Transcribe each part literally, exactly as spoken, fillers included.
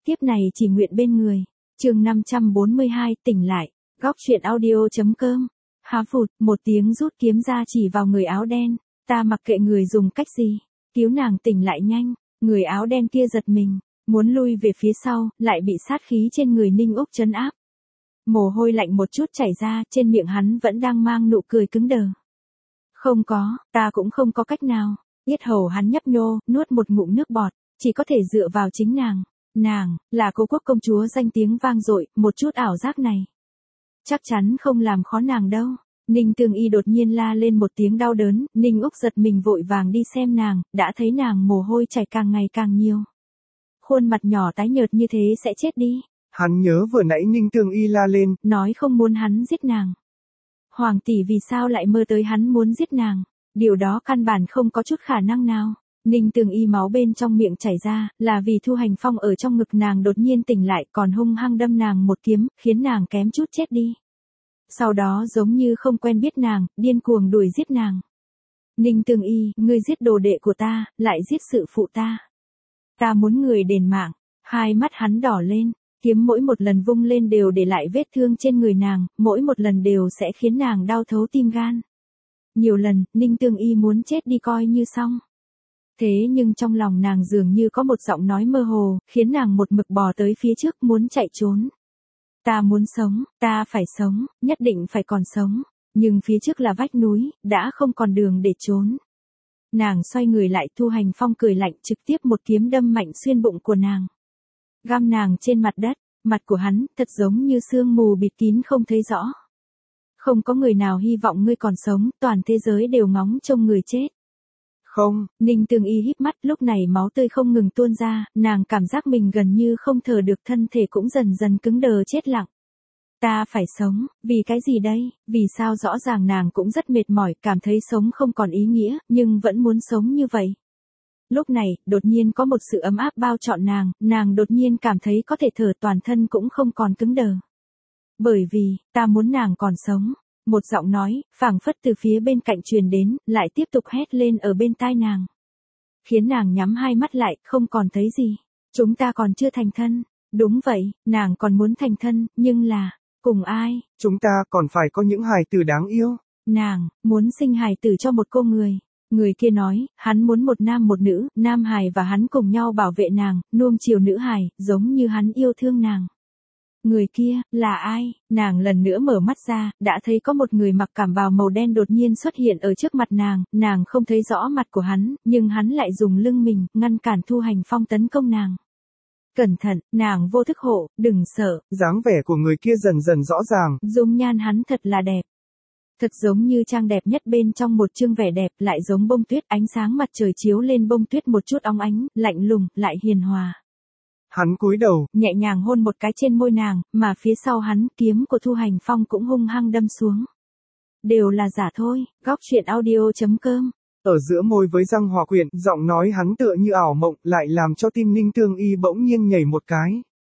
Tiếp này chỉ nguyện bên người. Chương năm trăm bốn mươi hai, tỉnh lại. Góc truyện audio.com. Há phụt, một tiếng rút kiếm ra chỉ vào người áo đen. Ta mặc kệ người dùng cách gì. Cứu nàng tỉnh lại nhanh. Người áo đen kia giật mình. Muốn lui về phía sau, lại bị sát khí trên người Ninh Úc trấn áp. Mồ hôi lạnh một chút chảy ra, trên miệng hắn vẫn đang mang nụ cười cứng đờ. Không có, ta cũng không có cách nào. Yết hầu hắn nhấp nhô, nuốt một ngụm nước bọt, chỉ có thể dựa vào chính nàng. Nàng, là Cố Quốc công chúa danh tiếng vang dội, một chút ảo giác này. Chắc chắn không làm khó nàng đâu. Ninh Tương Y đột nhiên la lên một tiếng đau đớn, Ninh Úc giật mình vội vàng đi xem nàng, đã thấy nàng mồ hôi chảy càng ngày càng nhiều. Khuôn mặt nhỏ tái nhợt như thế sẽ chết đi. Hắn nhớ vừa nãy Ninh Tương Y la lên, nói không muốn hắn giết nàng. Hoàng tỷ vì sao lại mơ tới hắn muốn giết nàng? Điều đó căn bản không có chút khả năng nào. Ninh Tương Y máu bên trong miệng chảy ra, là vì Thu Hành Phong ở trong ngực nàng đột nhiên tỉnh lại còn hung hăng đâm nàng một kiếm, khiến nàng kém chút chết đi. Sau đó giống như không quen biết nàng, điên cuồng đuổi giết nàng. Ninh Tương Y, ngươi giết đồ đệ của ta, lại giết sự phụ ta. Ta muốn người đền mạng. Hai mắt hắn đỏ lên, kiếm mỗi một lần vung lên đều để lại vết thương trên người nàng, mỗi một lần đều sẽ khiến nàng đau thấu tim gan. Nhiều lần, Ninh Tương Y muốn chết đi coi như xong. Thế nhưng trong lòng nàng dường như có một giọng nói mơ hồ, khiến nàng một mực bò tới phía trước muốn chạy trốn. Ta muốn sống, ta phải sống, nhất định phải còn sống, nhưng phía trước là vách núi, đã không còn đường để trốn. Nàng xoay người lại, Thu Hành Phong cười lạnh trực tiếp một kiếm đâm mạnh xuyên bụng của nàng. Găm nàng trên mặt đất, mặt của hắn thật giống như sương mù bịt kín không thấy rõ. Không có người nào hy vọng ngươi còn sống, toàn thế giới đều ngóng trông người chết. Không, Ninh Tương Y híp mắt, lúc này máu tươi không ngừng tuôn ra, nàng cảm giác mình gần như không thở được, thân thể cũng dần dần cứng đờ chết lặng. Ta phải sống, vì cái gì đây, vì sao rõ ràng nàng cũng rất mệt mỏi, cảm thấy sống không còn ý nghĩa, nhưng vẫn muốn sống như vậy. Lúc này, đột nhiên có một sự ấm áp bao trọn nàng, nàng đột nhiên cảm thấy có thể thở, toàn thân cũng không còn cứng đờ. Bởi vì, ta muốn nàng còn sống. Một giọng nói, phảng phất từ phía bên cạnh truyền đến, lại tiếp tục hét lên ở bên tai nàng. Khiến nàng nhắm hai mắt lại, không còn thấy gì. Chúng ta còn chưa thành thân. Đúng vậy, nàng còn muốn thành thân, nhưng là, cùng ai? Chúng ta còn phải có những hài tử đáng yêu. Nàng, muốn sinh hài tử cho một cô người. Người kia nói, hắn muốn một nam một nữ, nam hài và hắn cùng nhau bảo vệ nàng, nuông chiều nữ hài, giống như hắn yêu thương nàng. Người kia, là ai? Nàng lần nữa mở mắt ra, đã thấy có một người mặc cẩm bào màu đen đột nhiên xuất hiện ở trước mặt nàng, nàng không thấy rõ mặt của hắn, nhưng hắn lại dùng lưng mình, ngăn cản Thu Hành Phong tấn công nàng. Cẩn thận, nàng vô thức hộ, đừng sợ. Dáng vẻ của người kia dần dần rõ ràng. Dung nhan hắn thật là đẹp. Thật giống như trang đẹp nhất bên trong một chương vẻ đẹp, lại giống bông tuyết, ánh sáng mặt trời chiếu lên bông tuyết một chút óng ánh, lạnh lùng, lại hiền hòa. Hắn cúi đầu, nhẹ nhàng hôn một cái trên môi nàng, mà phía sau hắn, kiếm của Thu Hành Phong cũng hung hăng đâm xuống. Đều là giả thôi, góc truyện audio.com. Ở giữa môi với răng hòa quyện, giọng nói hắn tựa như ảo mộng, lại làm cho tim Ninh Tương Y bỗng nhiên nhảy một cái.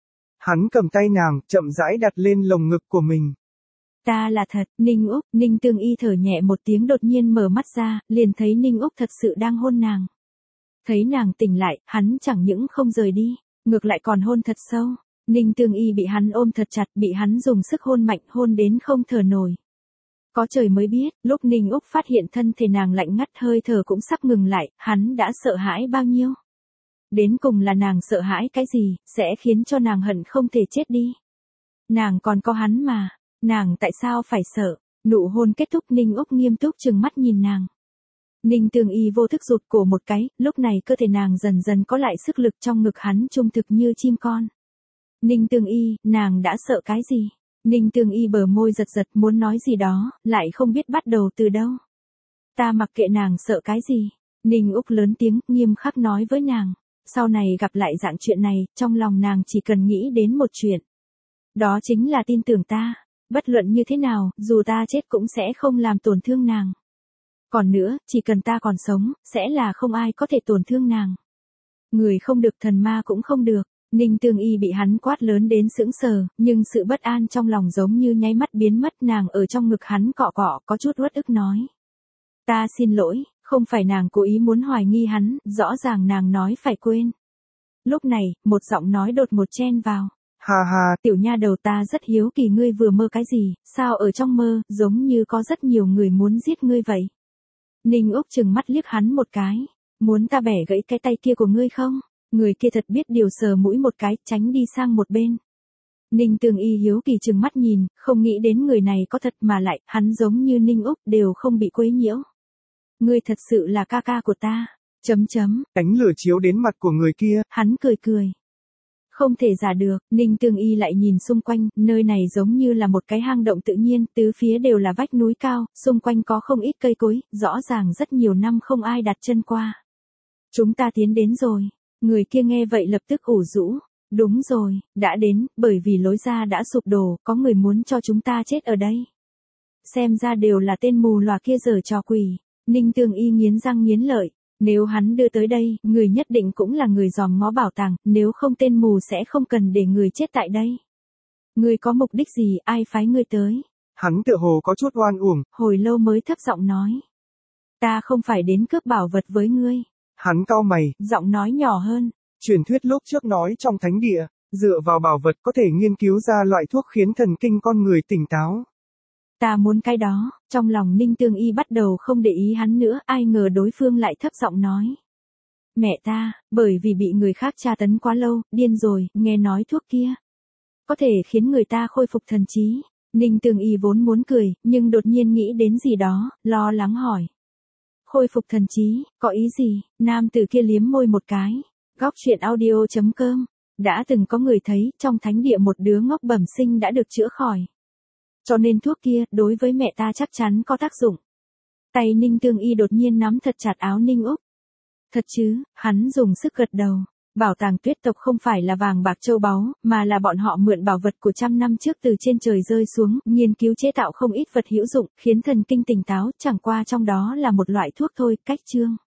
Hắn cầm tay nàng, chậm rãi đặt lên lồng ngực của mình. Ta là thật, Ninh Úc, Ninh Tương Y thở nhẹ một tiếng đột nhiên mở mắt ra, liền thấy Ninh Úc thật sự đang hôn nàng. Thấy nàng tỉnh lại, hắn chẳng những không rời đi, ngược lại còn hôn thật sâu. Ninh Tương Y bị hắn ôm thật chặt, bị hắn dùng sức hôn mạnh, hôn đến không thở nổi. Có trời mới biết, lúc Ninh Úc phát hiện thân thể nàng lạnh ngắt, hơi thở cũng sắp ngừng lại, hắn đã sợ hãi bao nhiêu. Đến cùng là nàng sợ hãi cái gì, sẽ khiến cho nàng hận không thể chết đi. Nàng còn có hắn mà, nàng tại sao phải sợ? Nụ hôn kết thúc, Ninh Úc nghiêm túc trừng mắt nhìn nàng. Ninh Tương Y vô thức rụt cổ một cái, lúc này cơ thể nàng dần dần có lại sức lực, trong ngực hắn trung thực như chim con. Ninh Tương Y, nàng đã sợ cái gì? Ninh Tương Y bờ môi giật giật muốn nói gì đó, lại không biết bắt đầu từ đâu. Ta mặc kệ nàng sợ cái gì. Ninh Úc lớn tiếng, nghiêm khắc nói với nàng. Sau này gặp lại dạng chuyện này, trong lòng nàng chỉ cần nghĩ đến một chuyện. Đó chính là tin tưởng ta. Bất luận như thế nào, dù ta chết cũng sẽ không làm tổn thương nàng. Còn nữa, chỉ cần ta còn sống, sẽ là không ai có thể tổn thương nàng. Người không được, thần ma cũng không được. Ninh Tương Y bị hắn quát lớn đến sững sờ, nhưng sự bất an trong lòng giống như nháy mắt biến mất, nàng ở trong ngực hắn cọ cọ, có chút uất ức nói. Ta xin lỗi, không phải nàng cố ý muốn hoài nghi hắn, rõ ràng nàng nói phải quên. Lúc này, một giọng nói đột ngột chen vào. Ha ha, tiểu nha đầu ta rất hiếu kỳ ngươi vừa mơ cái gì, sao ở trong mơ, giống như có rất nhiều người muốn giết ngươi vậy. Ninh Úc trừng mắt liếc hắn một cái. Muốn ta bẻ gãy cái tay kia của ngươi không? Người kia thật biết điều sờ mũi một cái, tránh đi sang một bên. Ninh Tương Y hiếu kỳ trừng mắt nhìn, không nghĩ đến người này có thật mà lại, hắn giống như Ninh Úc đều không bị quấy nhiễu. Ngươi thật sự là ca ca của ta. Chấm chấm. Ánh lửa chiếu đến mặt của người kia. Hắn cười cười. Không thể giả được, Ninh Tương Y lại nhìn xung quanh, nơi này giống như là một cái hang động tự nhiên, tứ phía đều là vách núi cao, xung quanh có không ít cây cối, rõ ràng rất nhiều năm không ai đặt chân qua. Chúng ta tiến đến rồi. Người kia nghe vậy lập tức ủ rũ. Đúng rồi, đã đến, bởi vì lối ra đã sụp đổ, có người muốn cho chúng ta chết ở đây. Xem ra đều là tên mù lòa kia giở trò quỷ. Ninh Tương Y nghiến răng nghiến lợi. Nếu hắn đưa tới đây, người nhất định cũng là người dòm ngó bảo tàng, nếu không tên mù sẽ không cần để người chết tại đây. Ngươi có mục đích gì, ai phái ngươi tới? Hắn tựa hồ có chút oan uổng. Hồi lâu mới thấp giọng nói. Ta không phải đến cướp bảo vật với ngươi. Hắn cau mày. Giọng nói nhỏ hơn. Truyền thuyết lúc trước nói trong thánh địa, dựa vào bảo vật có thể nghiên cứu ra loại thuốc khiến thần kinh con người tỉnh táo. Ta muốn cái đó, trong lòng Ninh Tương Y bắt đầu không để ý hắn nữa, ai ngờ đối phương lại thấp giọng nói. Mẹ ta, bởi vì bị người khác tra tấn quá lâu, điên rồi, nghe nói thuốc kia có thể khiến người ta khôi phục thần trí. Ninh Tương Y vốn muốn cười, nhưng đột nhiên nghĩ đến gì đó, lo lắng hỏi. Khôi phục thần trí, có ý gì? Nam tử kia liếm môi một cái. Góc truyện audio chấm com. Đã từng có người thấy, trong thánh địa một đứa ngốc bẩm sinh đã được chữa khỏi. Cho nên thuốc kia, đối với mẹ ta chắc chắn có tác dụng. Tay Ninh Tương Y đột nhiên nắm thật chặt áo Ninh Úc. Thật chứ, hắn dùng sức gật đầu. Bảo tàng tuyết tộc không phải là vàng bạc châu báu, mà là bọn họ mượn bảo vật của trăm năm trước từ trên trời rơi xuống, nghiên cứu chế tạo không ít vật hữu dụng, khiến thần kinh tỉnh táo, chẳng qua trong đó là một loại thuốc thôi, cách chương.